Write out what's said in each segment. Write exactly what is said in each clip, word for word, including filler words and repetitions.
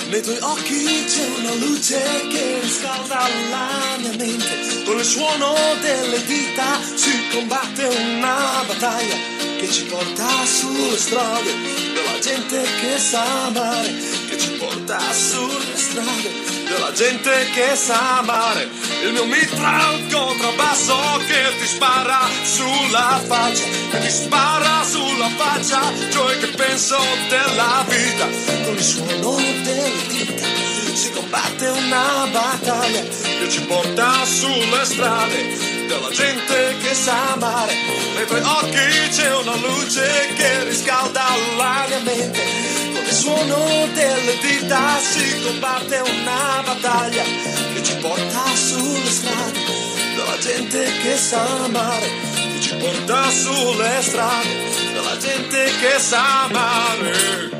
Nei tuoi occhi c'è una luce che riscalda la mia mente. Con il suono delle dita si combatte una battaglia che ci porta sulle strade della gente che sa amare, che ci porta sulle strade della gente che sa amare. Il mio mitra è un contrabbasso che ti spara sulla faccia, che ti spara sulla faccia, cioè che penso della vita. Con il suono delle dita si combatte una battaglia che ci porta sulle strade della gente che sa amare. Nei tuoi occhi c'è una luce che riscalda la mia mente. Con il suono delle dita si combatte una battaglia che ci porta sulle strade della gente che sa amare, che ci porta sulle strade della gente che sa amare.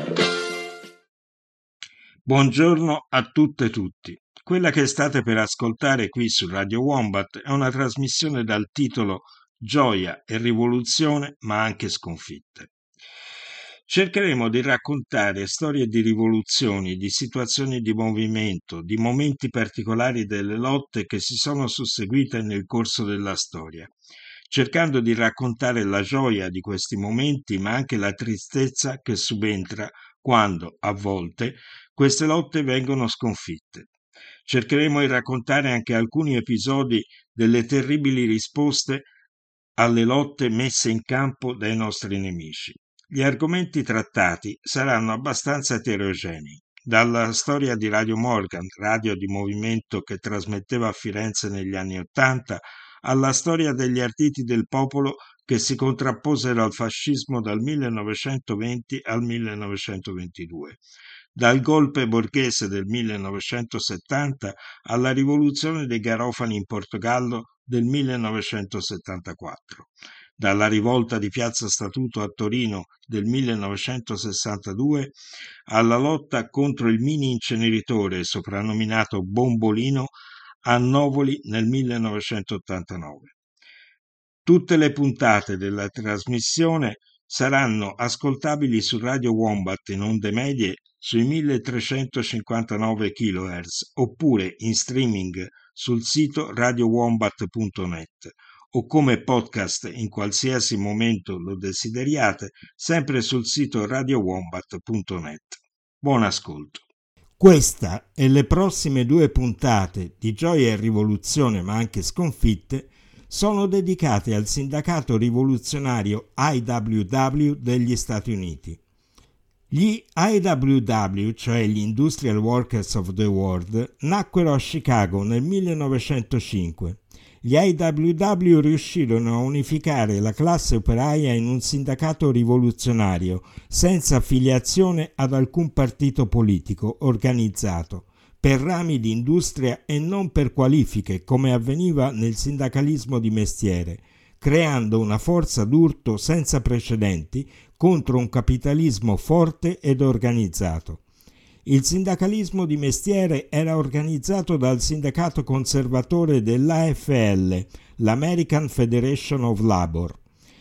Buongiorno a tutte e tutti. Quella che state per ascoltare qui su Radio Wombat è una trasmissione dal titolo Gioia e rivoluzione, ma anche sconfitte. Cercheremo di raccontare storie di rivoluzioni, di situazioni di movimento, di momenti particolari delle lotte che si sono susseguite nel corso della storia, cercando di raccontare la gioia di questi momenti, ma anche la tristezza che subentra quando, a volte, queste lotte vengono sconfitte. Cercheremo di raccontare anche alcuni episodi delle terribili risposte alle lotte messe in campo dai nostri nemici. Gli argomenti trattati saranno abbastanza eterogenei, dalla storia di Radio Morgan, radio di movimento che trasmetteva a Firenze negli anni Ottanta, alla storia degli arditi del popolo che si contrapposero al fascismo dal millenovecentoventi al millenovecentoventidue. Dal golpe borghese del millenovecentosettanta alla rivoluzione dei Garofani in Portogallo del millenovecentosettantaquattro, dalla rivolta di Piazza Statuto a Torino del millenovecentosessantadue alla lotta contro il mini inceneritore soprannominato Bombolino a Novoli nel millenovecentottantanove. Tutte le puntate della trasmissione saranno ascoltabili su Radio Wombat in onde medie sui milletrecentocinquantanove chilohertz oppure in streaming sul sito radio wombat punto net o come podcast in qualsiasi momento lo desideriate, sempre sul sito radio wombat punto net. Buon ascolto. Questa e le prossime due puntate di Gioia e Rivoluzione, ma anche sconfitte, sono dedicate al sindacato rivoluzionario I W W degli Stati Uniti. Gli I W W, cioè gli Industrial Workers of the World, nacquero a Chicago nel millenovecentocinque. Gli I W W riuscirono a unificare la classe operaia in un sindacato rivoluzionario, senza affiliazione ad alcun partito politico organizzato, per rami di industria e non per qualifiche, come avveniva nel sindacalismo di mestiere, creando una forza d'urto senza precedenti contro un capitalismo forte ed organizzato. Il sindacalismo di mestiere era organizzato dal sindacato conservatore dell'A F L, l'American Federation of Labor.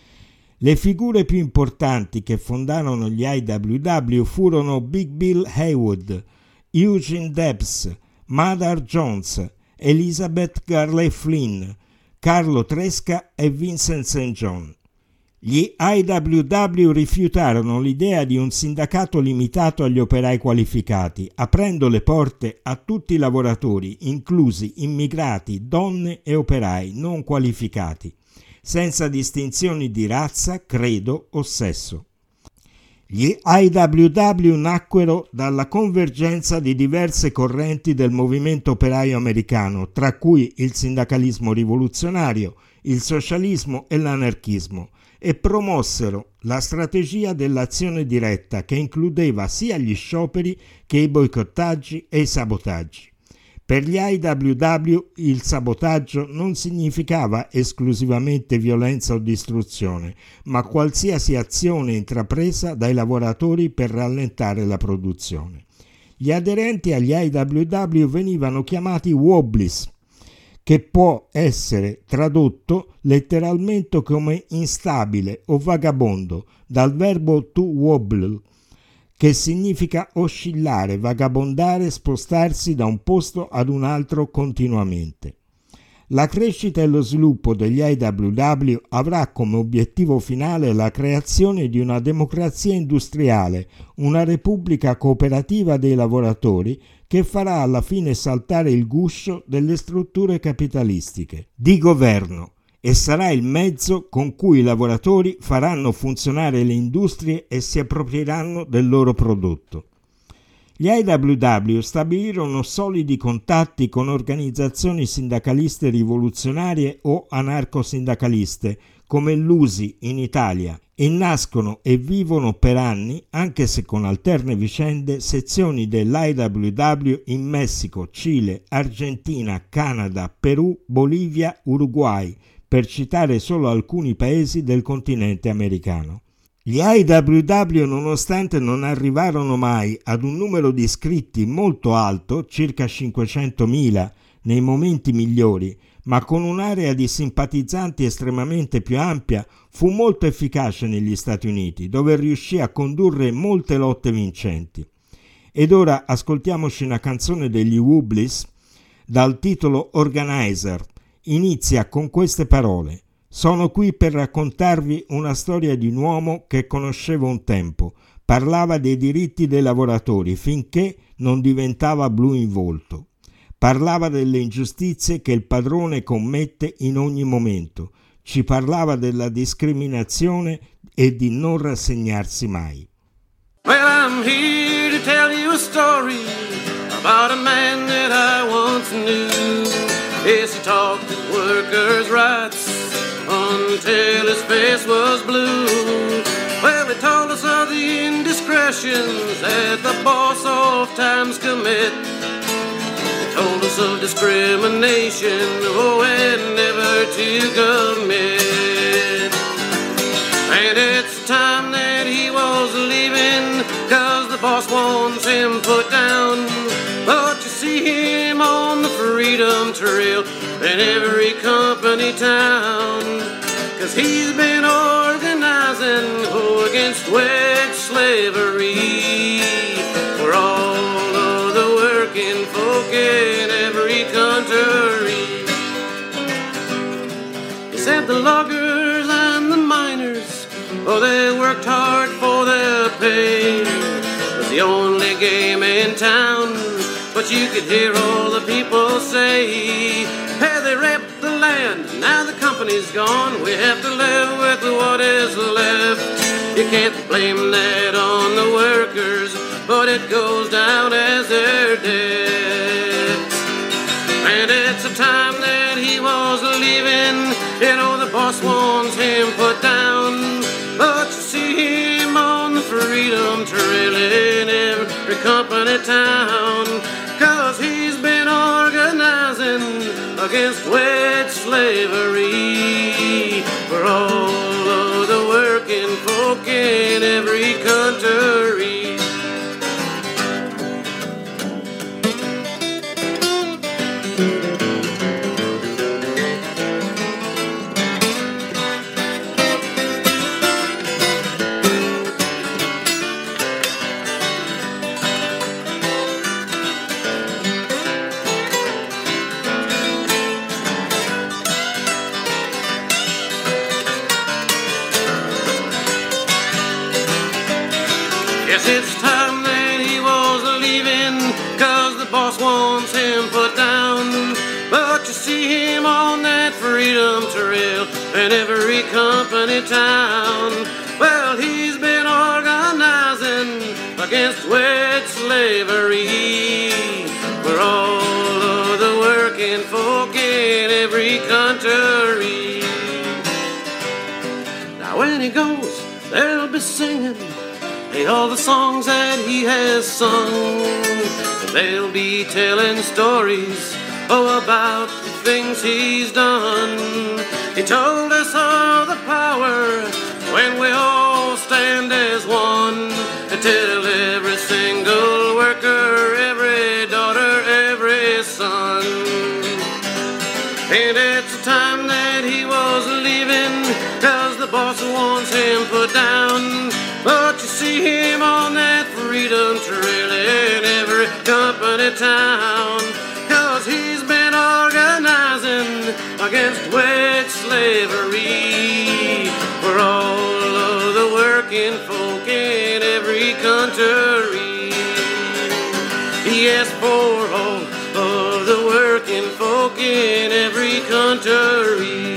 Le figure più importanti che fondarono gli I W W furono Big Bill Haywood, Eugene Debs, Madar Jones, Elizabeth Garley Flynn, Carlo Tresca e Vincent Saint John. Gli I W W rifiutarono l'idea di un sindacato limitato agli operai qualificati, aprendo le porte a tutti i lavoratori, inclusi immigrati, donne e operai non qualificati, senza distinzioni di razza, credo o sesso. Gli I W W nacquero dalla convergenza di diverse correnti del movimento operaio americano, tra cui il sindacalismo rivoluzionario, il socialismo e l'anarchismo, e promossero la strategia dell'azione diretta che includeva sia gli scioperi che i boicottaggi e i sabotaggi. Per gli I W W il sabotaggio non significava esclusivamente violenza o distruzione, ma qualsiasi azione intrapresa dai lavoratori per rallentare la produzione. Gli aderenti agli I W W venivano chiamati wobblies, che può essere tradotto letteralmente come instabile o vagabondo, dal verbo to wobble, che significa oscillare, vagabondare, spostarsi da un posto ad un altro continuamente. La crescita e lo sviluppo degli I W W avrà come obiettivo finale la creazione di una democrazia industriale, una repubblica cooperativa dei lavoratori che farà alla fine saltare il guscio delle strutture capitalistiche di governo e sarà il mezzo con cui i lavoratori faranno funzionare le industrie e si approprieranno del loro prodotto. Gli I W W stabilirono solidi contatti con organizzazioni sindacaliste rivoluzionarie o anarco-sindacaliste, come l'U S I in Italia, e nascono e vivono per anni, anche se con alterne vicende, sezioni dell'I W W in Messico, Cile, Argentina, Canada, Perù, Bolivia, Uruguay, per citare solo alcuni paesi del continente americano. Gli I W W, nonostante non arrivarono mai ad un numero di iscritti molto alto, circa cinquecentomila nei momenti migliori, ma con un'area di simpatizzanti estremamente più ampia, fu molto efficace negli Stati Uniti, dove riuscì a condurre molte lotte vincenti. Ed ora ascoltiamoci una canzone degli Wobblies dal titolo Organizer. Inizia con queste parole: sono qui per raccontarvi una storia di un uomo che conoscevo un tempo. Parlava dei diritti dei lavoratori finché non diventava blu in volto. Parlava delle ingiustizie che il padrone commette in ogni momento. Ci parlava della discriminazione e di non rassegnarsi mai. Well, I'm here to tell you a story about a man that I once knew. Yes, he talked to workers' rights until his face was blue. Well, he told us of the indiscretions that the boss oft times commit. He told us of discrimination, oh, and never to commit. And it's time that he was leaving, 'cause the boss wants him put down. But you see him on the freedom trail in every company town, 'cause he's been organizing oh, against wage slavery for all of the working folk in every country. He said the loggers and the miners, oh, they worked hard for their pay. It was the only game in town, but you could hear all the people say, hey, they wrecked the land, now the company's gone, we have to live with what is left. You can't blame that on the workers, but it goes down as their debt. And it's a time that he was leaving, you know the boss wants him put down. But you see him on the freedom trail in every company town, 'cause he's been organizing against wage slavery for all of the working folk in every country. It's time that he was leaving, 'cause the boss wants him put down. But you see him on that freedom trail in every company town. Well, he's been organizing against wage slavery for all of the working folk in every country. Now when he goes, they'll be singing all the songs that he has sung. They'll be telling stories, oh, about the things he's done. He told us of the power when we all stand as one, to tell every single worker, every daughter, every son. And it's a time that he was leaving, 'cause the boss wants him put down. But you see him on that free freedom trail in every company town, 'cause he's been organizing against wage slavery for all of the working folk in every country. Yes, for all of the working folk in every country.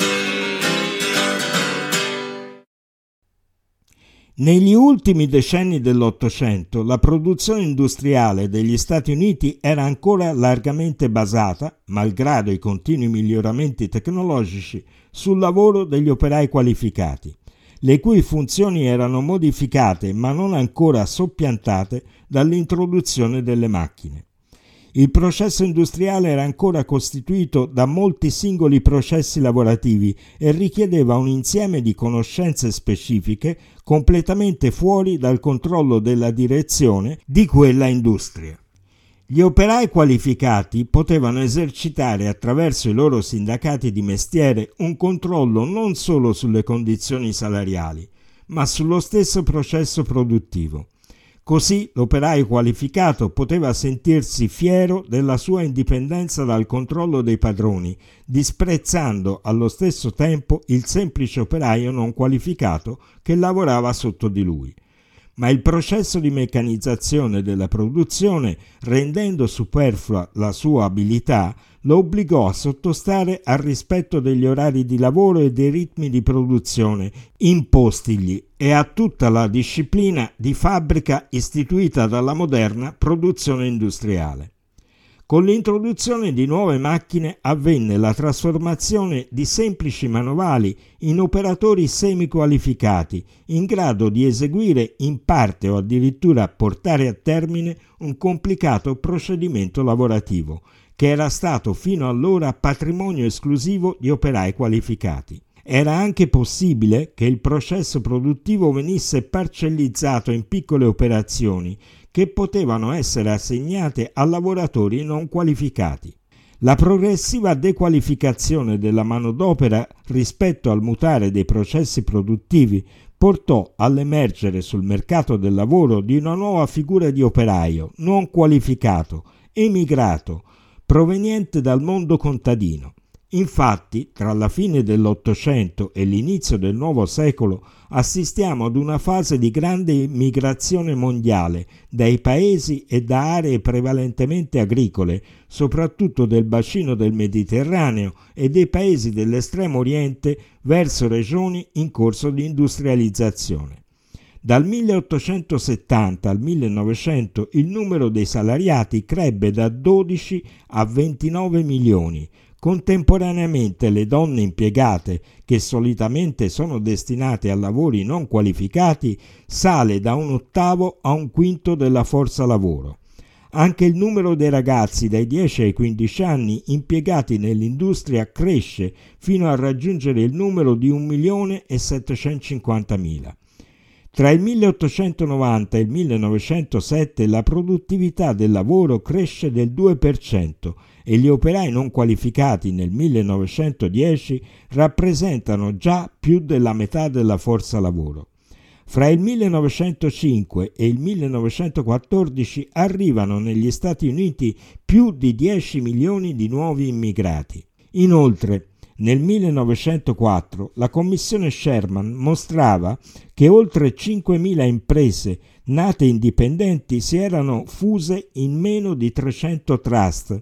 Negli ultimi decenni dell'Ottocento la produzione industriale degli Stati Uniti era ancora largamente basata, malgrado i continui miglioramenti tecnologici, sul lavoro degli operai qualificati, le cui funzioni erano modificate ma non ancora soppiantate dall'introduzione delle macchine. Il processo industriale era ancora costituito da molti singoli processi lavorativi e richiedeva un insieme di conoscenze specifiche completamente fuori dal controllo della direzione di quella industria. Gli operai qualificati potevano esercitare attraverso i loro sindacati di mestiere un controllo non solo sulle condizioni salariali, ma sullo stesso processo produttivo. Così l'operaio qualificato poteva sentirsi fiero della sua indipendenza dal controllo dei padroni, disprezzando allo stesso tempo il semplice operaio non qualificato che lavorava sotto di lui. Ma il processo di meccanizzazione della produzione, rendendo superflua la sua abilità, lo obbligò a sottostare al rispetto degli orari di lavoro e dei ritmi di produzione impostigli e a tutta la disciplina di fabbrica istituita dalla moderna produzione industriale. Con l'introduzione di nuove macchine avvenne la trasformazione di semplici manovali in operatori semiqualificati, in grado di eseguire in parte o addirittura portare a termine un complicato procedimento lavorativo, che era stato fino allora patrimonio esclusivo di operai qualificati. Era anche possibile che il processo produttivo venisse parcellizzato in piccole operazioni che potevano essere assegnate a lavoratori non qualificati. La progressiva dequalificazione della manodopera rispetto al mutare dei processi produttivi portò all'emergere sul mercato del lavoro di una nuova figura di operaio non qualificato, emigrato, proveniente dal mondo contadino. Infatti, tra la fine dell'Ottocento e l'inizio del nuovo secolo assistiamo ad una fase di grande migrazione mondiale dai paesi e da aree prevalentemente agricole, soprattutto del bacino del Mediterraneo e dei paesi dell'estremo oriente, verso regioni in corso di industrializzazione. Dal milleottocentosettanta al millenovecento il numero dei salariati crebbe da dodici a ventinove milioni. Contemporaneamente le donne impiegate, che solitamente sono destinate a lavori non qualificati, sale da un ottavo a un quinto della forza lavoro. Anche il numero dei ragazzi dai dieci ai quindici anni impiegati nell'industria cresce fino a raggiungere il numero di un milione e settecentocinquantamila. Tra il milleottocentonovanta e il millenovecentosette la produttività del lavoro cresce del due per cento e gli operai non qualificati nel millenovecentodieci rappresentano già più della metà della forza lavoro. Fra il millenovecentocinque e il millenovecentoquattordici arrivano negli Stati Uniti più di dieci milioni di nuovi immigrati. Inoltre, nel millenovecentoquattro la commissione Sherman mostrava che oltre cinquemila imprese nate indipendenti si erano fuse in meno di trecento trust,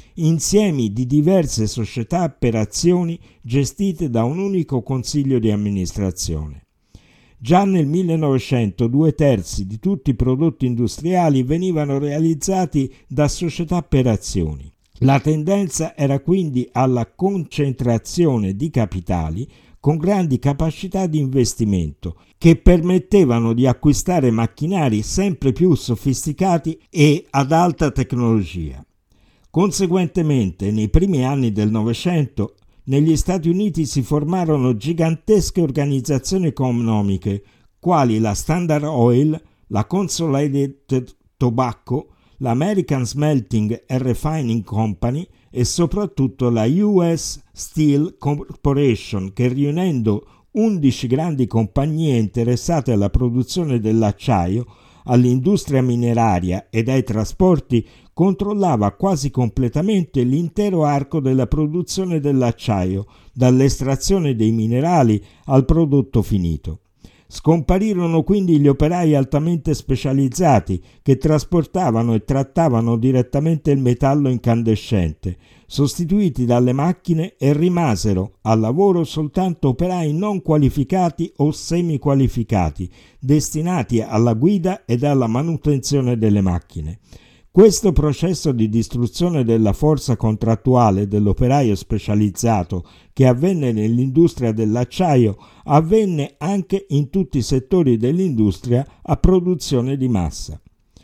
insiemi di diverse società per azioni gestite da un unico consiglio di amministrazione. Già nel millenovecento due terzi di tutti i prodotti industriali venivano realizzati da società per azioni. La tendenza era quindi alla concentrazione di capitali con grandi capacità di investimento che permettevano di acquistare macchinari sempre più sofisticati e ad alta tecnologia. Conseguentemente, nei primi anni del Novecento, negli Stati Uniti si formarono gigantesche organizzazioni economiche quali la Standard Oil, la Consolidated Tobacco, l'American Smelting and Refining Company e soprattutto la U S Steel Corporation, che riunendo undici grandi compagnie interessate alla produzione dell'acciaio all'industria mineraria ed ai trasporti, controllava quasi completamente l'intero arco della produzione dell'acciaio, dall'estrazione dei minerali al prodotto finito. Scomparirono quindi gli operai altamente specializzati che trasportavano e trattavano direttamente il metallo incandescente, sostituiti dalle macchine, e rimasero al lavoro soltanto operai non qualificati o semiqualificati, destinati alla guida ed alla manutenzione delle macchine. Questo processo di distruzione della forza contrattuale dell'operaio specializzato che avvenne nell'industria dell'acciaio avvenne anche in tutti i settori dell'industria a produzione di massa.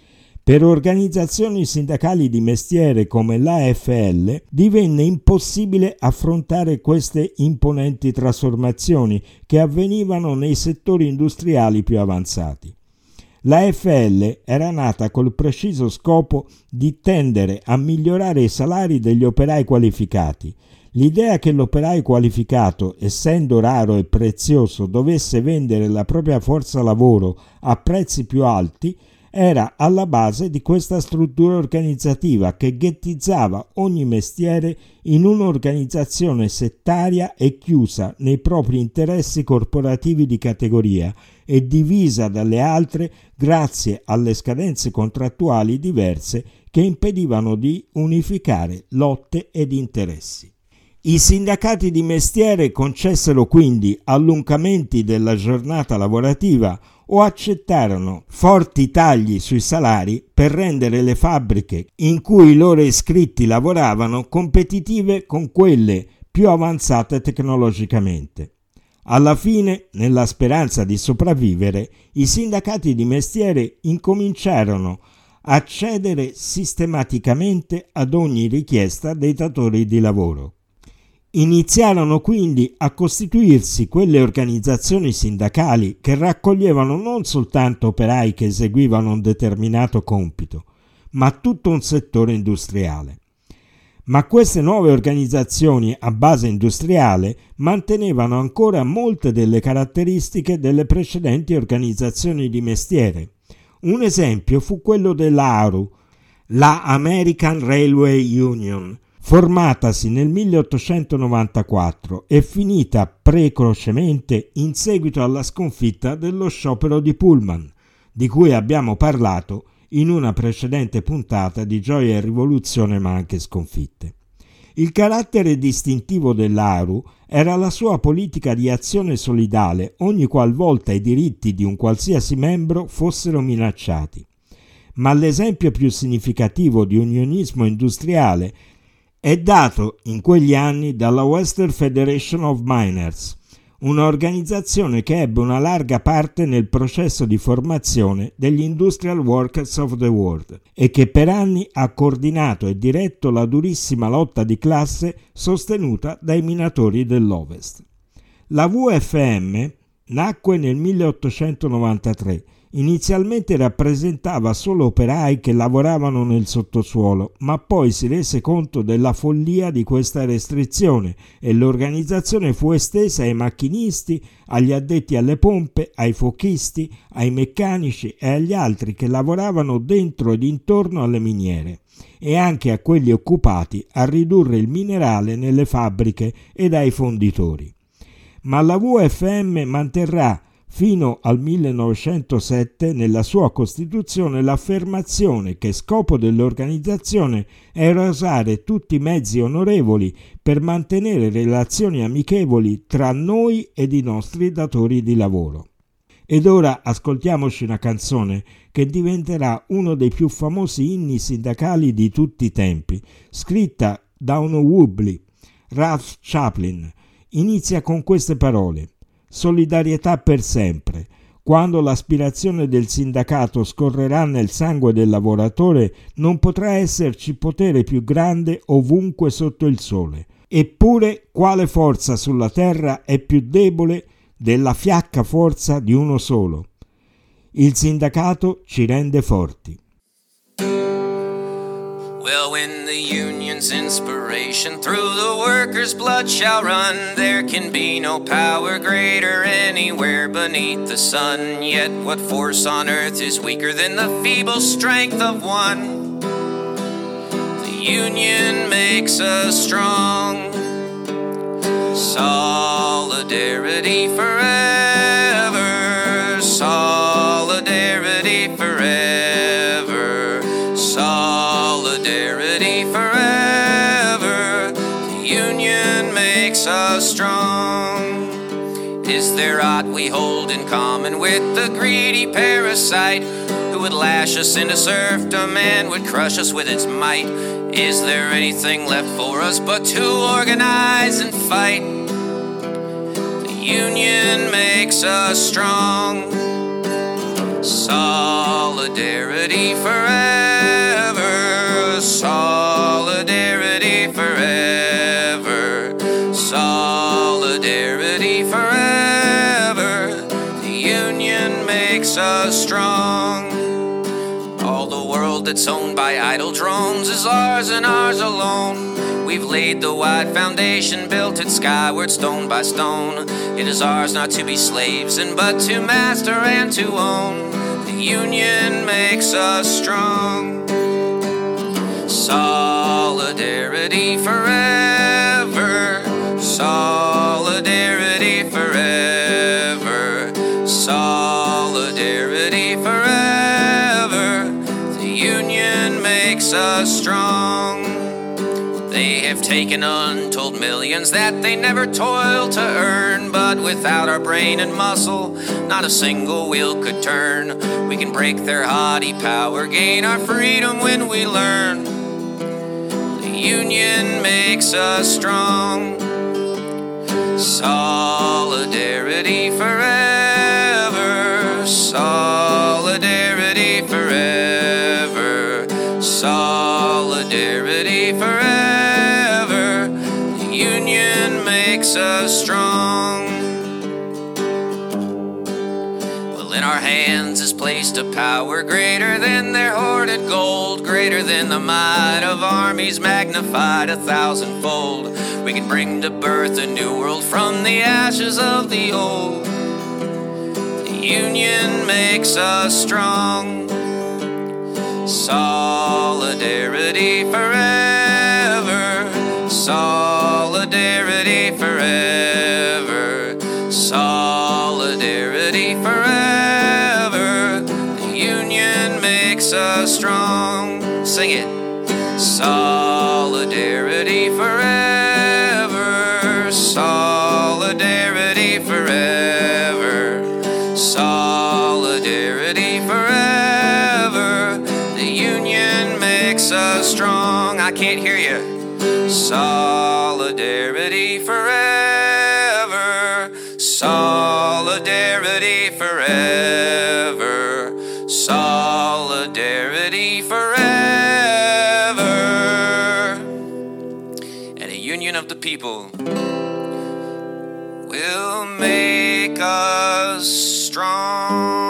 Per organizzazioni sindacali di mestiere come l'A F L divenne impossibile affrontare queste imponenti trasformazioni che avvenivano nei settori industriali più avanzati. L'A F L era nata col preciso scopo di tendere a migliorare i salari degli operai qualificati. L'idea che l'operaio qualificato, essendo raro e prezioso, dovesse vendere la propria forza lavoro a prezzi più alti era alla base di questa struttura organizzativa che ghettizzava ogni mestiere in un'organizzazione settaria e chiusa nei propri interessi corporativi di categoria e divisa dalle altre grazie alle scadenze contrattuali diverse che impedivano di unificare lotte ed interessi. I sindacati di mestiere concessero quindi allungamenti della giornata lavorativa o accettarono forti tagli sui salari per rendere le fabbriche in cui i loro iscritti lavoravano competitive con quelle più avanzate tecnologicamente. Alla fine, nella speranza di sopravvivere, i sindacati di mestiere incominciarono a cedere sistematicamente ad ogni richiesta dei datori di lavoro. Iniziarono quindi a costituirsi quelle organizzazioni sindacali che raccoglievano non soltanto operai che eseguivano un determinato compito, ma tutto un settore industriale. Ma queste nuove organizzazioni a base industriale mantenevano ancora molte delle caratteristiche delle precedenti organizzazioni di mestiere. Un esempio fu quello dell'A R U, la American Railway Union, formatasi nel milleottocentonovantaquattro e finita precocemente in seguito alla sconfitta dello sciopero di Pullman, di cui abbiamo parlato in una precedente puntata di Gioia e Rivoluzione ma anche sconfitte. Il carattere distintivo dell'A R U era la sua politica di azione solidale ogni qualvolta i diritti di un qualsiasi membro fossero minacciati. Ma l'esempio più significativo di unionismo industriale è dato in quegli anni dalla Western Federation of Miners, un'organizzazione che ebbe una larga parte nel processo di formazione degli Industrial Workers of the World e che per anni ha coordinato e diretto la durissima lotta di classe sostenuta dai minatori dell'Ovest. La V F M nacque nel milleottocentonovantatré. Inizialmente rappresentava solo operai che lavoravano nel sottosuolo, ma poi si rese conto della follia di questa restrizione e l'organizzazione fu estesa ai macchinisti, agli addetti alle pompe, ai fuochisti, ai meccanici e agli altri che lavoravano dentro ed intorno alle miniere, e anche a quelli occupati a ridurre il minerale nelle fabbriche ed ai fonditori. Ma la V F M manterrà fino al millenovecentosette nella sua Costituzione l'affermazione che scopo dell'organizzazione era usare tutti i mezzi onorevoli per mantenere relazioni amichevoli tra noi ed i nostri datori di lavoro. Ed ora ascoltiamoci una canzone che diventerà uno dei più famosi inni sindacali di tutti i tempi, scritta da uno Wobbly, Ralph Chaplin. Inizia con queste parole: solidarietà per sempre. Quando l'aspirazione del sindacato scorrerà nel sangue del lavoratore, non potrà esserci potere più grande ovunque sotto il sole. Eppure, quale forza sulla terra è più debole della fiacca forza di uno solo? Il sindacato ci rende forti. Well, when the union's inspiration through the workers' blood shall run, there can be no power greater anywhere beneath the sun. Yet what force on earth is weaker than the feeble strength of one. The union makes us strong. Solidarity forever. Solidarity forever. Solidarity forever. The union makes us strong. Is there aught we hold in common with the greedy parasite who would lash us into serfdom and would crush us with its might? Is there anything left for us but to organize and fight? The union makes us strong. Solidarity forever. Solidarity forever. Solidarity forever. The union makes us strong. All the world that's owned by idle drones is ours and ours alone. We've laid the wide foundation, built it skyward stone by stone. It is ours not to be slaves and but to master and to own. The union makes us strong. Solidarity forever. Solidarity forever. Solidarity forever. The union makes us strong. They have taken untold millions that they never toiled to earn, but without our brain and muscle, not a single wheel could turn. We can break their haughty power, gain our freedom when we learn. The union makes us strong. Solidarity forever. Solidarity forever. Solidarity forever. The union makes us strong. Well, in our hands is placed a power greater than their hoarded gold, greater than the might of armies magnified a thousandfold. We can bring to birth a new world from the ashes of the old. The union makes us strong. Solidarity forever. Solidarity forever. Solidarity forever. The union makes us strong. Sing it. Solidarity forever. Solidarity forever. Solidarity forever. The union makes us strong. I can't hear you. Solidarity forever. Solidarity forever. Solidarity forever. And a union of the people will make us strong.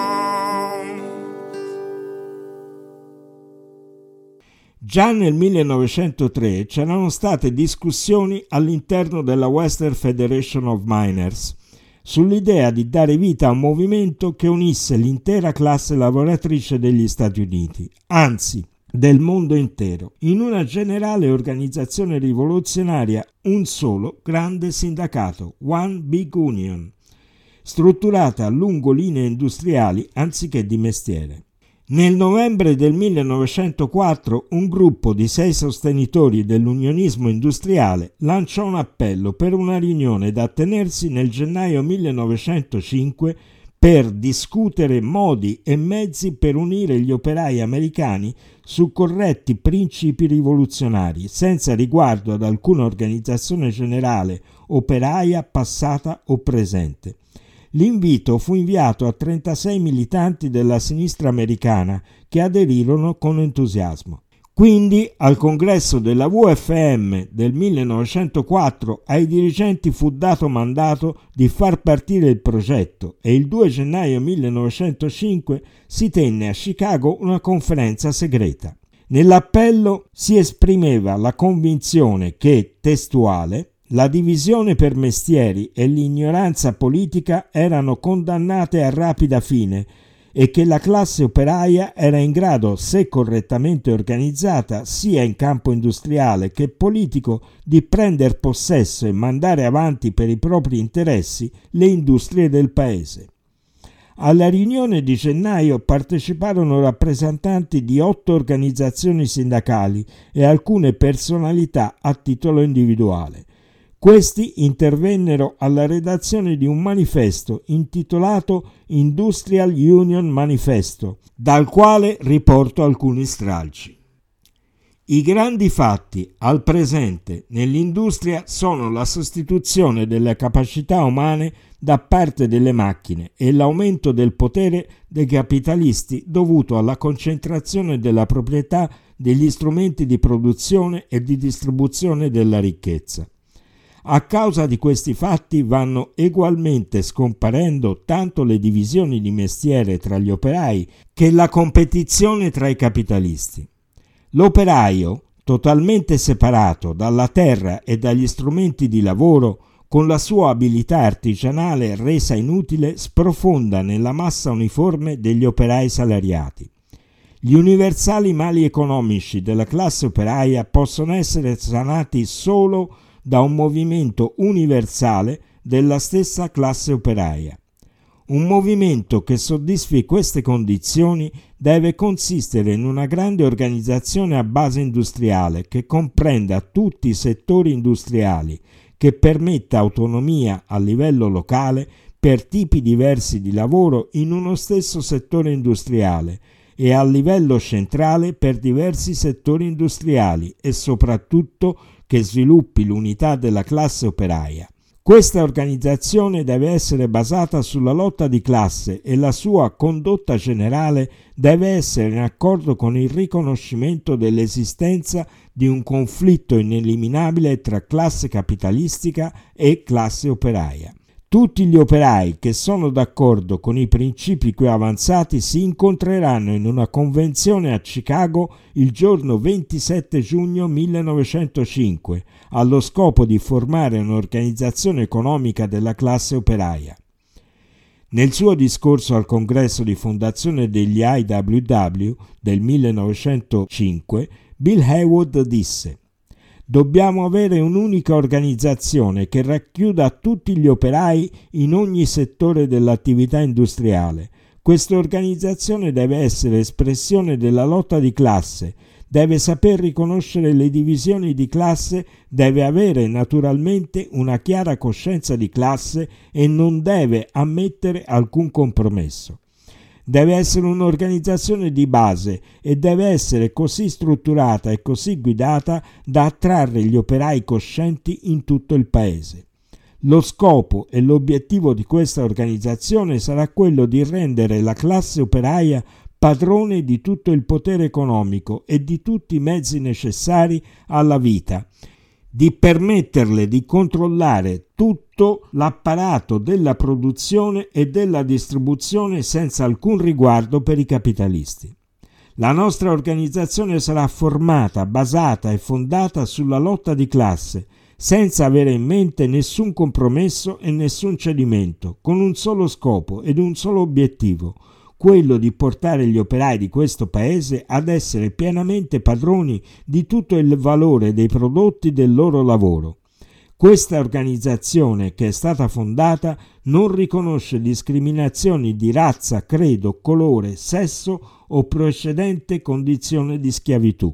Già nel millenovecentotre c'erano state discussioni all'interno della Western Federation of Miners sull'idea di dare vita a un movimento che unisse l'intera classe lavoratrice degli Stati Uniti, anzi del mondo intero, in una generale organizzazione rivoluzionaria, un solo grande sindacato, One Big Union, strutturata lungo linee industriali anziché di mestiere. Nel novembre del millenovecentoquattro un gruppo di sei sostenitori dell'unionismo industriale lanciò un appello per una riunione da tenersi nel gennaio millenovecentocinque per discutere modi e mezzi per unire gli operai americani su corretti principi rivoluzionari, senza riguardo ad alcuna organizzazione generale operaia passata o presente. L'invito fu inviato a trentasei militanti della sinistra americana che aderirono con entusiasmo. Quindi al congresso della W F M del millenovecentoquattro ai dirigenti fu dato mandato di far partire il progetto e il due gennaio millenovecentocinque si tenne a Chicago una conferenza segreta. Nell'appello si esprimeva la convinzione che, testuale, la divisione per mestieri e l'ignoranza politica erano condannate a rapida fine e che la classe operaia era in grado, se correttamente organizzata, sia in campo industriale che politico, di prendere possesso e mandare avanti per i propri interessi le industrie del paese. Alla riunione di gennaio parteciparono rappresentanti di otto organizzazioni sindacali e alcune personalità a titolo individuale. Questi intervennero alla redazione di un manifesto intitolato Industrial Union Manifesto, dal quale riporto alcuni stralci. I grandi fatti al presente nell'industria sono la sostituzione delle capacità umane da parte delle macchine e l'aumento del potere dei capitalisti dovuto alla concentrazione della proprietà degli strumenti di produzione e di distribuzione della ricchezza. A causa di questi fatti vanno egualmente scomparendo tanto le divisioni di mestiere tra gli operai che la competizione tra i capitalisti. L'operaio, totalmente separato dalla terra e dagli strumenti di lavoro, con la sua abilità artigianale resa inutile, sprofonda nella massa uniforme degli operai salariati. Gli universali mali economici della classe operaia possono essere sanati solo da un movimento universale della stessa classe operaia. Un movimento che soddisfi queste condizioni deve consistere in una grande organizzazione a base industriale che comprenda tutti i settori industriali, che permetta autonomia a livello locale per tipi diversi di lavoro in uno stesso settore industriale e a livello centrale per diversi settori industriali e soprattutto che sviluppi l'unità della classe operaia. Questa organizzazione deve essere basata sulla lotta di classe e la sua condotta generale deve essere in accordo con il riconoscimento dell'esistenza di un conflitto ineliminabile tra classe capitalistica e classe operaia. Tutti gli operai che sono d'accordo con i principi qui avanzati si incontreranno in una convenzione a Chicago il giorno ventisette giugno millenovecentocinque, allo scopo di formare un'organizzazione economica della classe operaia. Nel suo discorso al congresso di fondazione degli I W W del millenovecentocinque, Bill Haywood disse: «Dobbiamo avere un'unica organizzazione che racchiuda tutti gli operai in ogni settore dell'attività industriale. Questa organizzazione deve essere espressione della lotta di classe, deve saper riconoscere le divisioni di classe, deve avere naturalmente una chiara coscienza di classe e non deve ammettere alcun compromesso. Deve essere un'organizzazione di base e deve essere così strutturata e così guidata da attrarre gli operai coscienti in tutto il paese. Lo scopo e l'obiettivo di questa organizzazione sarà quello di rendere la classe operaia padrone di tutto il potere economico e di tutti i mezzi necessari alla vita, di permetterle di controllare tutto l'apparato della produzione e della distribuzione senza alcun riguardo per i capitalisti. La nostra organizzazione sarà formata, basata e fondata sulla lotta di classe, senza avere in mente nessun compromesso e nessun cedimento, con un solo scopo ed un solo obiettivo, quello di portare gli operai di questo paese ad essere pienamente padroni di tutto il valore dei prodotti del loro lavoro. Questa organizzazione, che è stata fondata, non riconosce discriminazioni di razza, credo, colore, sesso o precedente condizione di schiavitù.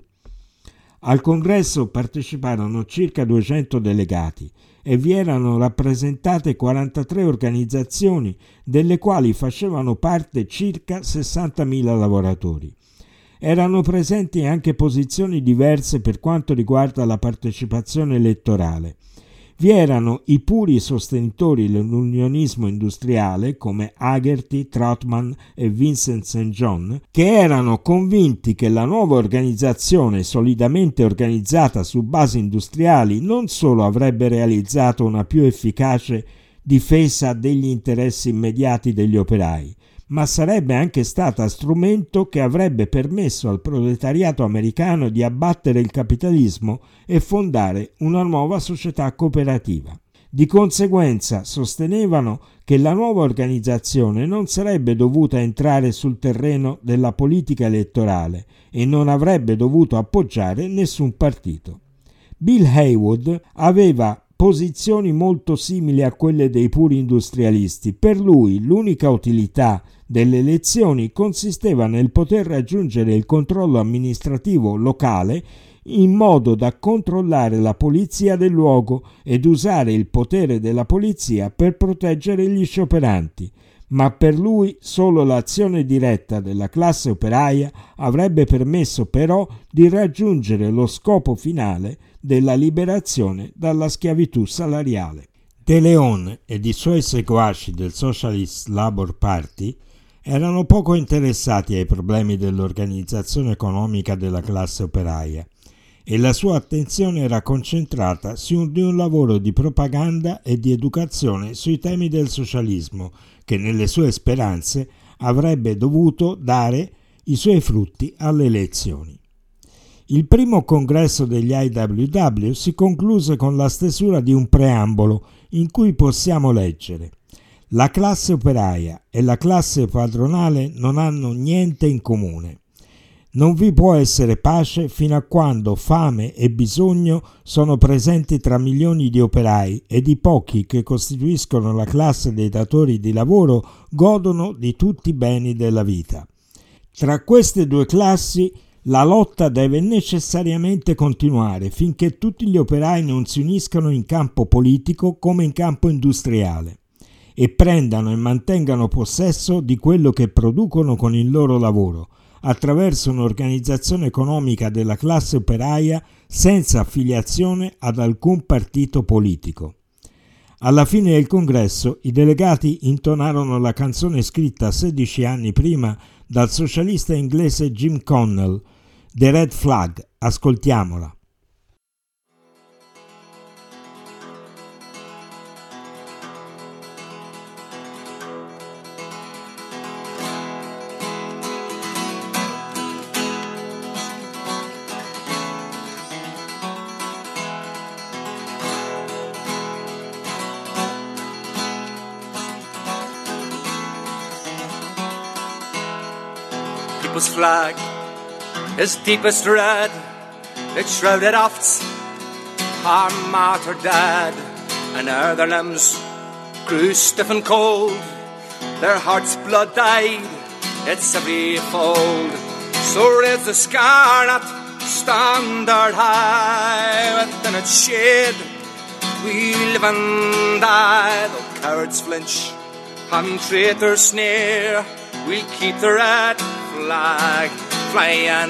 Al congresso parteciparono circa duecento delegati e vi erano rappresentate quarantatré organizzazioni, delle quali facevano parte circa sessantamila lavoratori. Erano presenti anche posizioni diverse per quanto riguarda la partecipazione elettorale. Vi erano i puri sostenitori dell'unionismo industriale come Haggerty, Trotman e Vincent Saint John, che erano convinti che la nuova organizzazione solidamente organizzata su basi industriali non solo avrebbe realizzato una più efficace difesa degli interessi immediati degli operai, ma sarebbe anche stata strumento che avrebbe permesso al proletariato americano di abbattere il capitalismo e fondare una nuova società cooperativa. Di conseguenza sostenevano che la nuova organizzazione non sarebbe dovuta entrare sul terreno della politica elettorale e non avrebbe dovuto appoggiare nessun partito. Bill Haywood aveva posizioni molto simili a quelle dei puri industrialisti. Per lui l'unica utilità delle elezioni consisteva nel poter raggiungere il controllo amministrativo locale in modo da controllare la polizia del luogo ed usare il potere della polizia per proteggere gli scioperanti. Ma per lui solo l'azione diretta della classe operaia avrebbe permesso però di raggiungere lo scopo finale della liberazione dalla schiavitù salariale. De Leon ed i suoi seguaci del Socialist Labour Party erano poco interessati ai problemi dell'organizzazione economica della classe operaia e la sua attenzione era concentrata su di un lavoro di propaganda e di educazione sui temi del socialismo che nelle sue speranze avrebbe dovuto dare i suoi frutti alle elezioni. Il primo congresso degli I W W si concluse con la stesura di un preambolo in cui possiamo leggere: la classe operaia e la classe padronale non hanno niente in comune. Non vi può essere pace fino a quando fame e bisogno sono presenti tra milioni di operai ed i pochi che costituiscono la classe dei datori di lavoro godono di tutti i beni della vita. Tra queste due classi la lotta deve necessariamente continuare finché tutti gli operai non si uniscano in campo politico come in campo industriale e prendano e mantengano possesso di quello che producono con il loro lavoro, attraverso un'organizzazione economica della classe operaia senza affiliazione ad alcun partito politico. Alla fine del congresso i delegati intonarono la canzone scritta sedici anni prima dal socialista inglese Jim Connell, The Red Flag. Ascoltiamola. People's flag is deepest red. It shrouded oft our martyr dead, and ere their limbs grew stiff and cold, their hearts' blood dyed its every fold. So raised the scarlet standard high, within its shade we live and die. Though cowards flinch and traitors sneer, we'll keep the red flag flying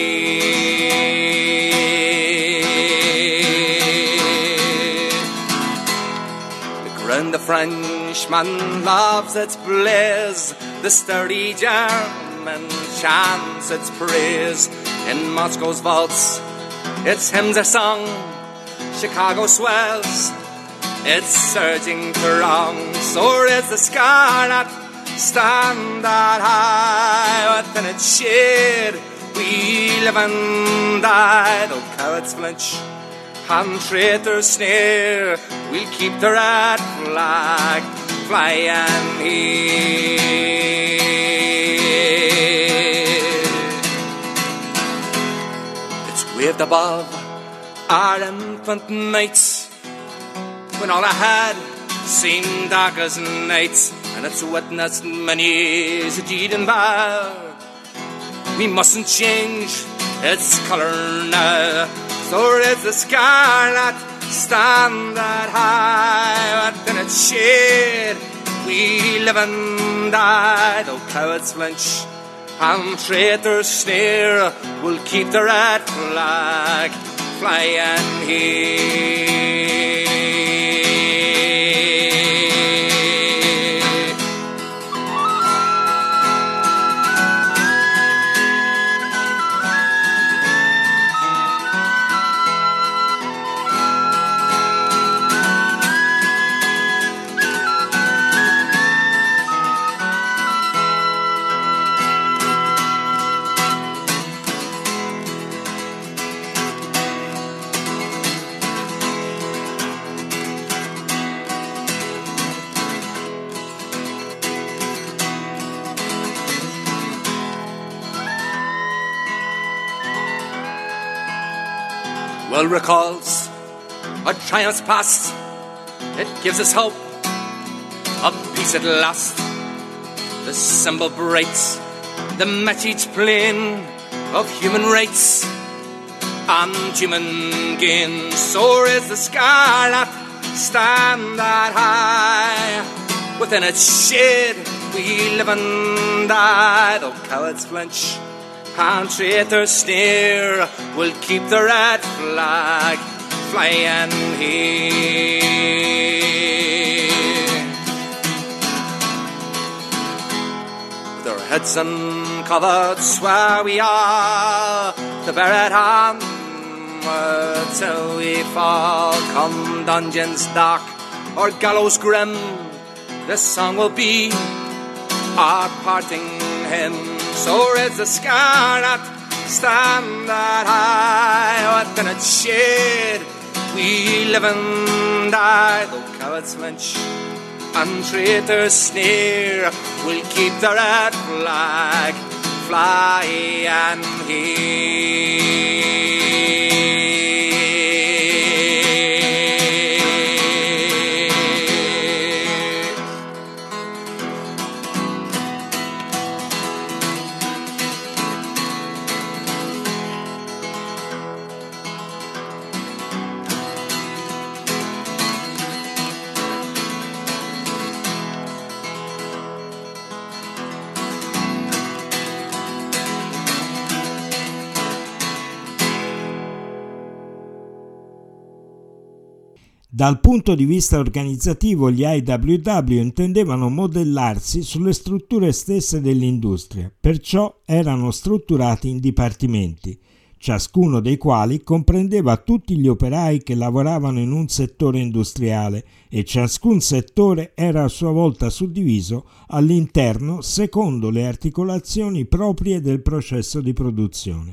here. The ground the Frenchman loves its blaze, the sturdy German chants its praise. In Moscow's vaults its hymns are sung, Chicago swells its surging throng. So is the scarlet standard high, within its shade we live and die. Though cowards flinch and traitors sneer, we'll keep the red flag flying here. It's waved above our infant nights when all ahead seemed dark as night, and it's witnessed many a deed and bad. We mustn't change its colour now. So is the scarlet standard high, within its shade we live and die. Though cowards flinch and traitors sneer, we'll keep the red flag flying here. well recalls our triumphs past. It gives us hope of peace at last. The symbol breaks the message plain of human rights and human gain. So is the scarlet standard high. Within its shade we live and die. Though cowards flinch and traitors sneer, we'll keep the red flag flying here. With our heads uncovered, swear we are to bear it onward till we fall. Come dungeons dark or gallows grim, this song will be our parting hymn. So is the scarlet standard high. Within its shade we live and die. Though cowards flinch and traitors sneer, we'll keep the red flag flying here. Dal punto di vista organizzativo, gli I W W intendevano modellarsi sulle strutture stesse dell'industria, perciò erano strutturati in dipartimenti, ciascuno dei quali comprendeva tutti gli operai che lavoravano in un settore industriale e ciascun settore era a sua volta suddiviso all'interno secondo le articolazioni proprie del processo di produzione.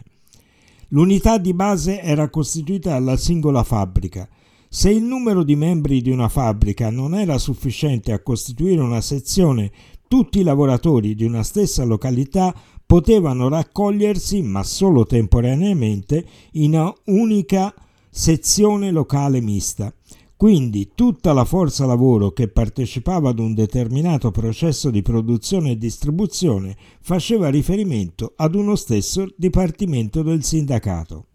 L'unità di base era costituita dalla singola fabbrica. Se il numero di membri di una fabbrica non era sufficiente a costituire una sezione, tutti i lavoratori di una stessa località potevano raccogliersi, ma solo temporaneamente, in una unica sezione locale mista. Quindi tutta la forza lavoro che partecipava ad un determinato processo di produzione e distribuzione faceva riferimento ad uno stesso dipartimento del sindacato.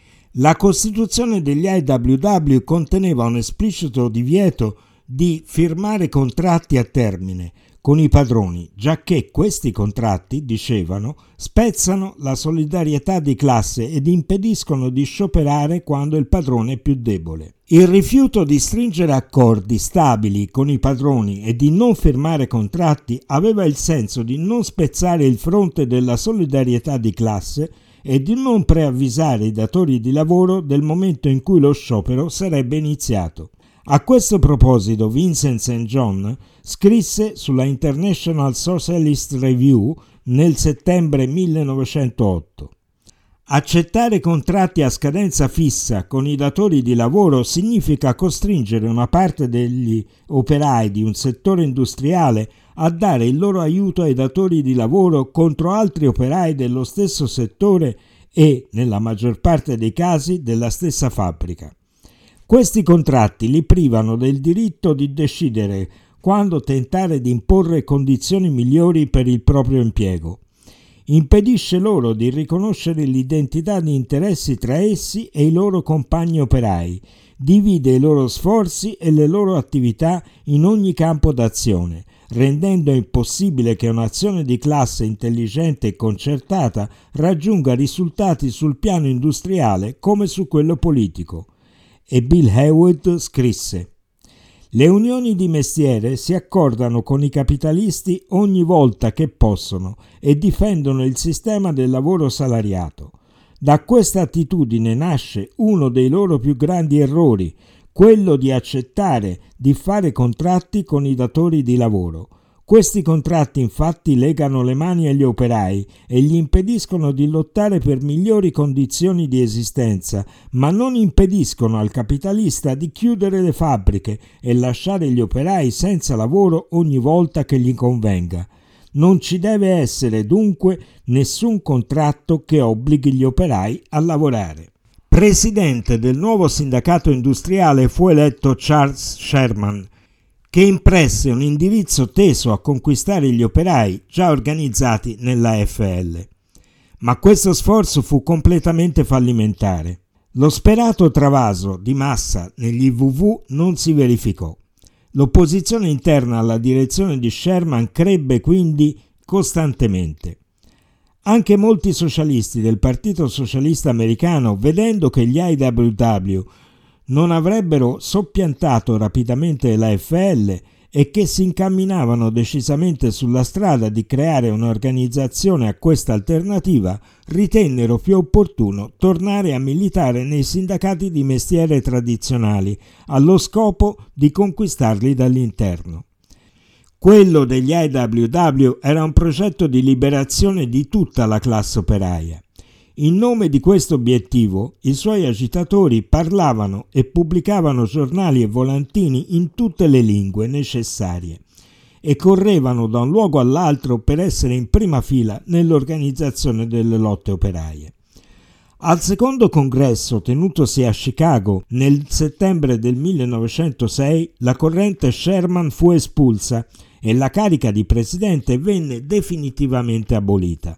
La Costituzione degli I W W conteneva un esplicito divieto di firmare contratti a termine con i padroni, giacché questi contratti, dicevano, spezzano la solidarietà di classe ed impediscono di scioperare quando il padrone è più debole. Il rifiuto di stringere accordi stabili con i padroni e di non firmare contratti aveva il senso di non spezzare il fronte della solidarietà di classe e di non preavvisare i datori di lavoro del momento in cui lo sciopero sarebbe iniziato. A questo proposito Vincent Saint John scrisse sulla International Socialist Review nel settembre millenovecentootto: accettare contratti a scadenza fissa con i datori di lavoro significa costringere una parte degli operai di un settore industriale a dare il loro aiuto ai datori di lavoro contro altri operai dello stesso settore e, nella maggior parte dei casi, della stessa fabbrica. Questi contratti li privano del diritto di decidere quando tentare di imporre condizioni migliori per il proprio impiego. Impedisce loro di riconoscere l'identità di interessi tra essi e i loro compagni operai, divide i loro sforzi e le loro attività in ogni campo d'azione, rendendo impossibile che un'azione di classe intelligente e concertata raggiunga risultati sul piano industriale come su quello politico. E Bill Haywood scrisse: le unioni di mestiere si accordano con i capitalisti ogni volta che possono e difendono il sistema del lavoro salariato. Da questa attitudine nasce uno dei loro più grandi errori, quello di accettare di fare contratti con i datori di lavoro. Questi contratti infatti legano le mani agli operai e gli impediscono di lottare per migliori condizioni di esistenza, ma non impediscono al capitalista di chiudere le fabbriche e lasciare gli operai senza lavoro ogni volta che gli convenga. Non ci deve essere dunque nessun contratto che obblighi gli operai a lavorare. Presidente del nuovo sindacato industriale fu eletto Charles Sherman, che impresse un indirizzo teso a conquistare gli operai già organizzati nella A F L. Ma questo sforzo fu completamente fallimentare. Lo sperato travaso di massa negli I W W non si verificò. L'opposizione interna alla direzione di Sherman crebbe quindi costantemente. Anche molti socialisti del Partito Socialista Americano, vedendo che gli I W W non avrebbero soppiantato rapidamente la F L e che si incamminavano decisamente sulla strada di creare un'organizzazione a questa alternativa, ritennero più opportuno tornare a militare nei sindacati di mestiere tradizionali, allo scopo di conquistarli dall'interno. Quello degli I W W era un progetto di liberazione di tutta la classe operaia. In nome di questo obiettivo, i suoi agitatori parlavano e pubblicavano giornali e volantini in tutte le lingue necessarie e correvano da un luogo all'altro per essere in prima fila nell'organizzazione delle lotte operaie. Al secondo congresso tenutosi a Chicago nel settembre del millenovecentosei, la corrente Sherman fu espulsa e la carica di presidente venne definitivamente abolita.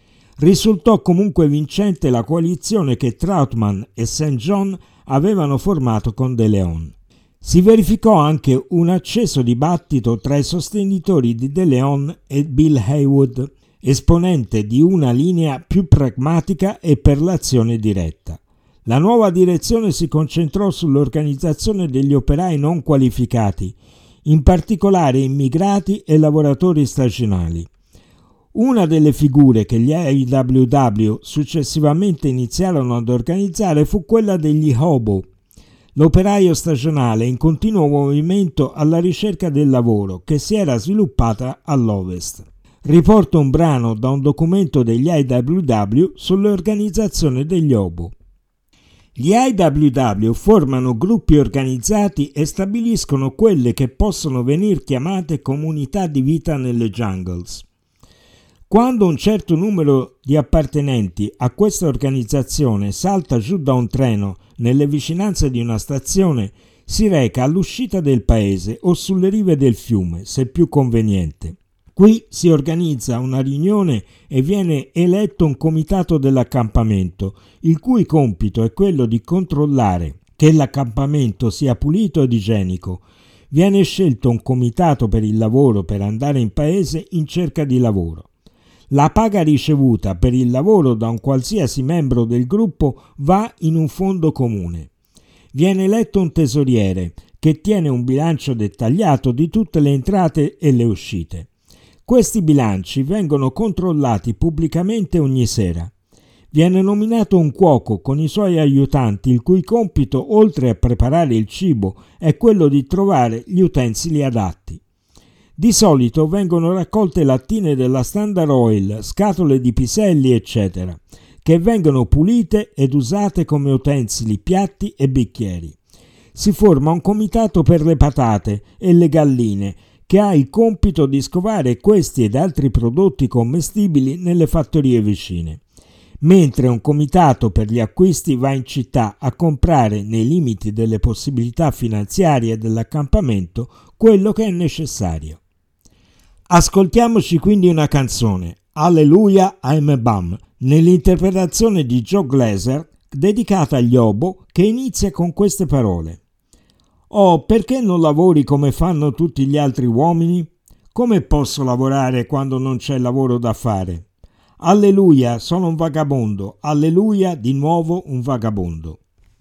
Risultò comunque vincente la coalizione che Trautmann e Saint John avevano formato con De Leon. Si verificò anche un acceso dibattito tra i sostenitori di De Leon e Bill Haywood, esponente di una linea più pragmatica e per l'azione diretta. La nuova direzione si concentrò sull'organizzazione degli operai non qualificati, in particolare immigrati e lavoratori stagionali. Una delle figure che gli I W W successivamente iniziarono ad organizzare fu quella degli hobo, l'operaio stagionale in continuo movimento alla ricerca del lavoro che si era sviluppata all'Ovest. Riporto un brano da un documento degli I W W sull'organizzazione degli hobo. Gli I W W formano gruppi organizzati e stabiliscono quelle che possono venir chiamate comunità di vita nelle jungles. Quando un certo numero di appartenenti a questa organizzazione salta giù da un treno nelle vicinanze di una stazione, si reca all'uscita del paese o sulle rive del fiume, se più conveniente. Qui si organizza una riunione e viene eletto un comitato dell'accampamento, il cui compito è quello di controllare che l'accampamento sia pulito ed igienico. Viene scelto un comitato per il lavoro per andare in paese in cerca di lavoro. La paga ricevuta per il lavoro da un qualsiasi membro del gruppo va in un fondo comune. Viene eletto un tesoriere che tiene un bilancio dettagliato di tutte le entrate e le uscite. Questi bilanci vengono controllati pubblicamente ogni sera. Viene nominato un cuoco con i suoi aiutanti, il cui compito, oltre a preparare il cibo, è quello di trovare gli utensili adatti. Di solito vengono raccolte lattine della Standard Oil, scatole di piselli, eccetera, che vengono pulite ed usate come utensili, piatti e bicchieri. Si forma un comitato per le patate e le galline, che ha il compito di scovare questi ed altri prodotti commestibili nelle fattorie vicine, mentre un comitato per gli acquisti va in città a comprare, nei limiti delle possibilità finanziarie dell'accampamento, quello che è necessario. Ascoltiamoci quindi una canzone, Hallelujah I'm a Bum, nell'interpretazione di Joe Glaser, dedicata agli hobo, che inizia con queste parole. Oh, perché non lavori come fanno tutti gli altri uomini? Come posso lavorare quando non c'è lavoro da fare? Alleluia, sono un vagabondo. Alleluia, di nuovo un vagabondo.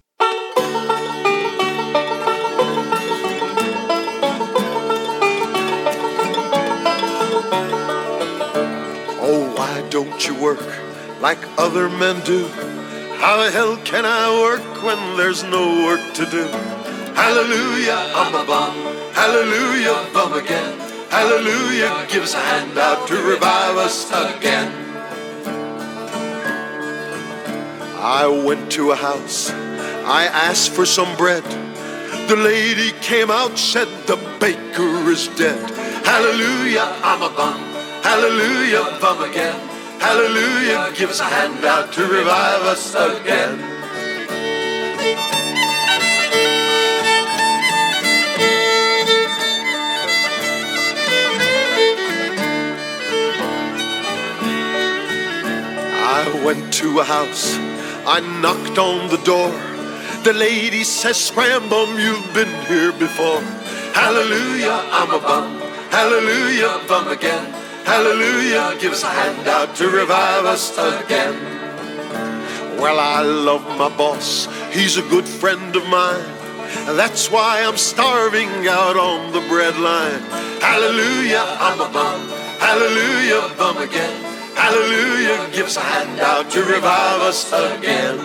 Oh, why don't you work like other men do? How the hell can I work when there's no work to do? Hallelujah, I'm a bum. Hallelujah, bum again. Hallelujah, give us a hand out to revive us again. I went to a house, I asked for some bread. The lady came out, said the baker is dead. Hallelujah, I'm a bum. Hallelujah, bum again. Hallelujah, give us a hand out to revive us again. to a house. I knocked on the door. The lady says, Scram-bum, you've been here before. Hallelujah, I'm a bum. Hallelujah, bum again. Hallelujah, give us a hand out to revive us again. Well, I love my boss. He's a good friend of mine. That's why I'm starving out on the breadline. Hallelujah, I'm a bum. Hallelujah, bum again. Hallelujah, give us a hand out to revive us again.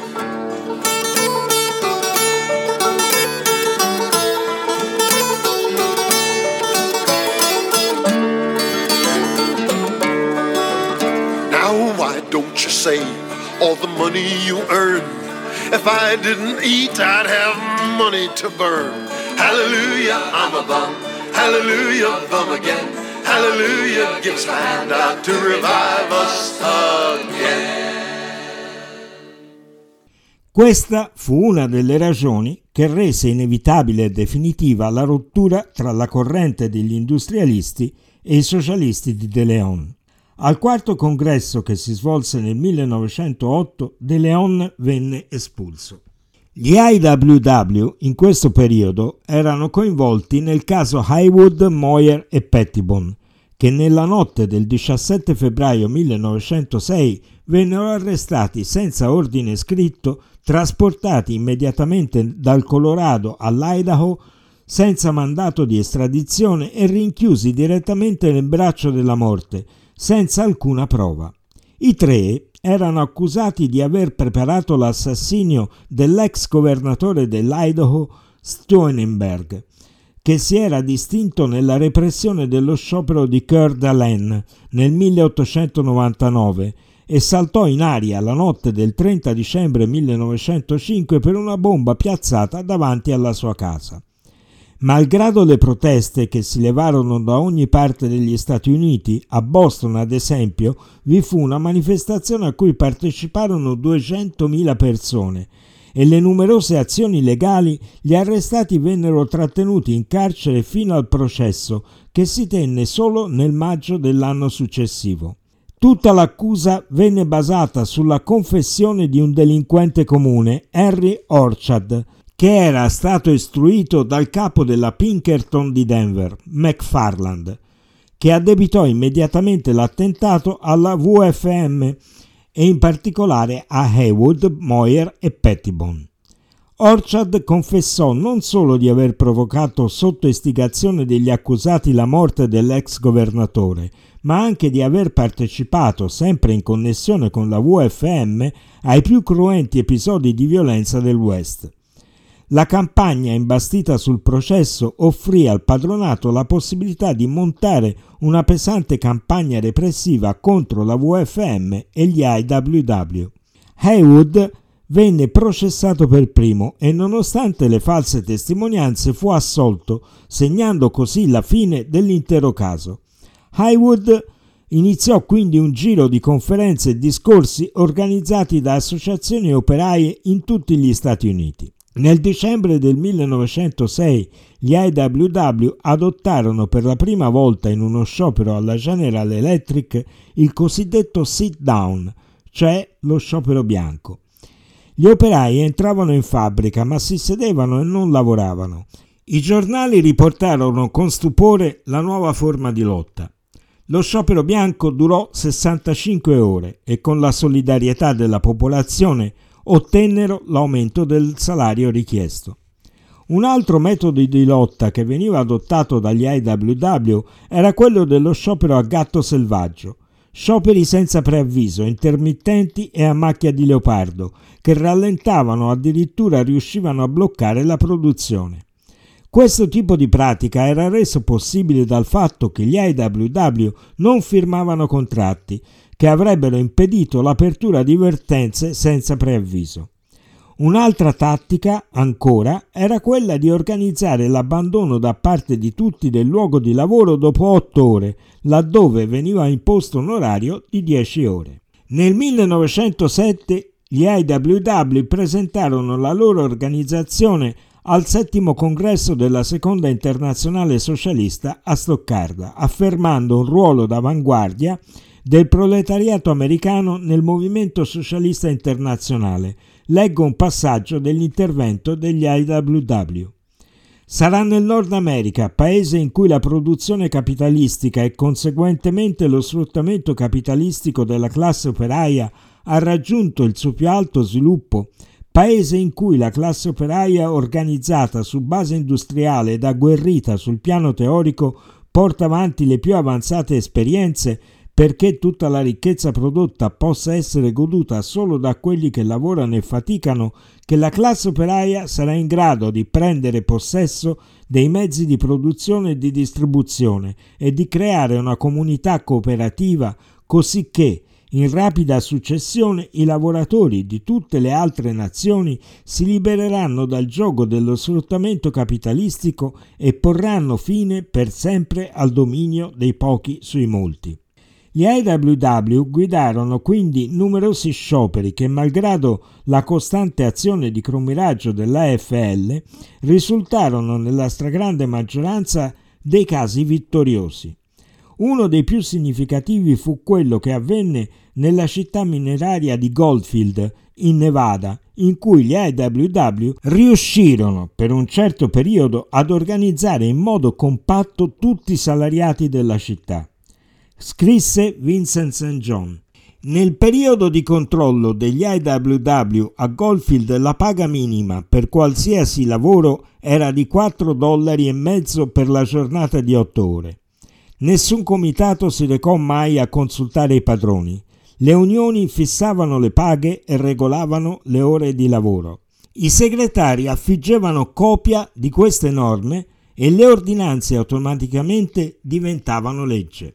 Now why don't you save all the money you earn? If I didn't eat, I'd have money to burn. Hallelujah, I'm a bum. Hallelujah, bum again. Hallelujah, give us a hand out to revive us again. Questa fu una delle ragioni che rese inevitabile e definitiva la rottura tra la corrente degli industrialisti e i socialisti di De Leon. Al quarto congresso, che si svolse nel millenovecentootto, De Leon venne espulso. Gli I W W in questo periodo erano coinvolti nel caso Haywood, Moyer e Pettibone, che nella notte del diciassette febbraio millenovecentosei vennero arrestati senza ordine scritto, trasportati immediatamente dal Colorado all'Idaho senza mandato di estradizione e rinchiusi direttamente nel braccio della morte, senza alcuna prova. I tre erano accusati di aver preparato l'assassinio dell'ex governatore dell'Idaho Steunenberg, che si era distinto nella repressione dello sciopero di Coeur d'Alene nel milleottocentonovantanove e saltò in aria la notte del trenta dicembre millenovecentocinque per una bomba piazzata davanti alla sua casa. Malgrado le proteste che si levarono da ogni parte degli Stati Uniti, a Boston ad esempio, vi fu una manifestazione a cui parteciparono duecentomila persone e le numerose azioni legali, gli arrestati vennero trattenuti in carcere fino al processo, che si tenne solo nel maggio dell'anno successivo. Tutta l'accusa venne basata sulla confessione di un delinquente comune, Henry Orchard, che era stato istruito dal capo della Pinkerton di Denver, McFarland, che addebitò immediatamente l'attentato alla W F M e in particolare a Haywood, Moyer e Pettibone. Orchard confessò non solo di aver provocato sotto istigazione degli accusati la morte dell'ex governatore, ma anche di aver partecipato, sempre in connessione con la W F M, ai più cruenti episodi di violenza del West. La campagna imbastita sul processo offrì al padronato la possibilità di montare una pesante campagna repressiva contro la W F M e gli I W W. Haywood venne processato per primo e, nonostante le false testimonianze, fu assolto, segnando così la fine dell'intero caso. Haywood iniziò quindi un giro di conferenze e discorsi organizzati da associazioni operaie in tutti gli Stati Uniti. Nel dicembre del millenovecentosei gli I W W adottarono per la prima volta in uno sciopero alla General Electric il cosiddetto sit down, cioè lo sciopero bianco. Gli operai entravano in fabbrica ma si sedevano e non lavoravano. I giornali riportarono con stupore la nuova forma di lotta. Lo sciopero bianco durò sessantacinque ore e con la solidarietà della popolazione ottennero l'aumento del salario richiesto. Un altro metodo di lotta che veniva adottato dagli I W W era quello dello sciopero a gatto selvaggio, scioperi senza preavviso, intermittenti e a macchia di leopardo, che rallentavano o addirittura riuscivano a bloccare la produzione. Questo tipo di pratica era reso possibile dal fatto che gli I W W non firmavano contratti, che avrebbero impedito l'apertura di vertenze senza preavviso. Un'altra tattica, ancora, era quella di organizzare l'abbandono da parte di tutti del luogo di lavoro dopo otto ore, laddove veniva imposto un orario di dieci ore. Nel millenovecentosette gli I W W presentarono la loro organizzazione al settimo congresso della Seconda Internazionale Socialista a Stoccarda, affermando un ruolo d'avanguardia del proletariato americano nel movimento socialista internazionale. Leggo un passaggio dell'intervento degli I W W. Sarà nel Nord America, paese in cui la produzione capitalistica e conseguentemente lo sfruttamento capitalistico della classe operaia ha raggiunto il suo più alto sviluppo, paese in cui la classe operaia organizzata su base industriale ed agguerrita sul piano teorico porta avanti le più avanzate esperienze perché tutta la ricchezza prodotta possa essere goduta solo da quelli che lavorano e faticano, che la classe operaia sarà in grado di prendere possesso dei mezzi di produzione e di distribuzione e di creare una comunità cooperativa così che, in rapida successione, i lavoratori di tutte le altre nazioni si libereranno dal giogo dello sfruttamento capitalistico e porranno fine per sempre al dominio dei pochi sui molti. Gli I W W guidarono quindi numerosi scioperi che, malgrado la costante azione di cromiraggio dell'A F L, risultarono nella stragrande maggioranza dei casi vittoriosi. Uno dei più significativi fu quello che avvenne nella città mineraria di Goldfield, in Nevada, in cui gli I W W riuscirono per un certo periodo ad organizzare in modo compatto tutti i salariati della città. Scrisse Vincent Saint John. Nel periodo di controllo degli I W W a Goldfield la paga minima per qualsiasi lavoro era di quattro dollari e mezzo per la giornata di otto ore. Nessun comitato si recò mai a consultare i padroni. Le unioni fissavano le paghe e regolavano le ore di lavoro. I segretari affiggevano copia di queste norme e le ordinanze automaticamente diventavano legge.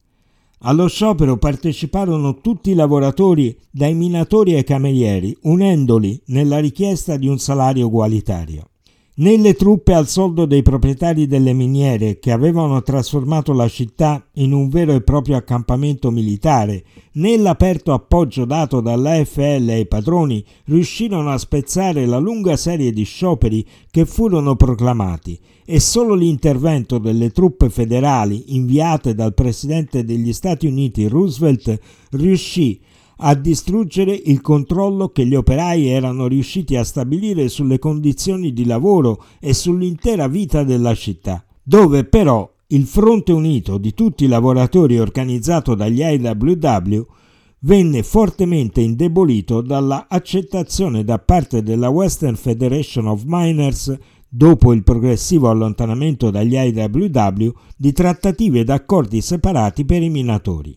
Allo sciopero parteciparono tutti i lavoratori, dai minatori ai camerieri, unendoli nella richiesta di un salario ugualitario. Né le truppe al soldo dei proprietari delle miniere, che avevano trasformato la città in un vero e proprio accampamento militare, né l'aperto appoggio dato dall'A F L ai padroni riuscirono a spezzare la lunga serie di scioperi che furono proclamati, e solo l'intervento delle truppe federali inviate dal presidente degli Stati Uniti Roosevelt riuscì a distruggere il controllo che gli operai erano riusciti a stabilire sulle condizioni di lavoro e sull'intera vita della città, dove però il fronte unito di tutti i lavoratori organizzato dagli I W W venne fortemente indebolito dalla accettazione da parte della Western Federation of Miners, dopo il progressivo allontanamento dagli I W W, di trattative ed accordi separati per i minatori.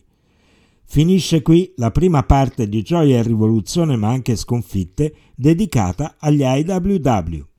Finisce qui la prima parte di Gioia e Rivoluzione ma anche Sconfitte dedicata agli I W W.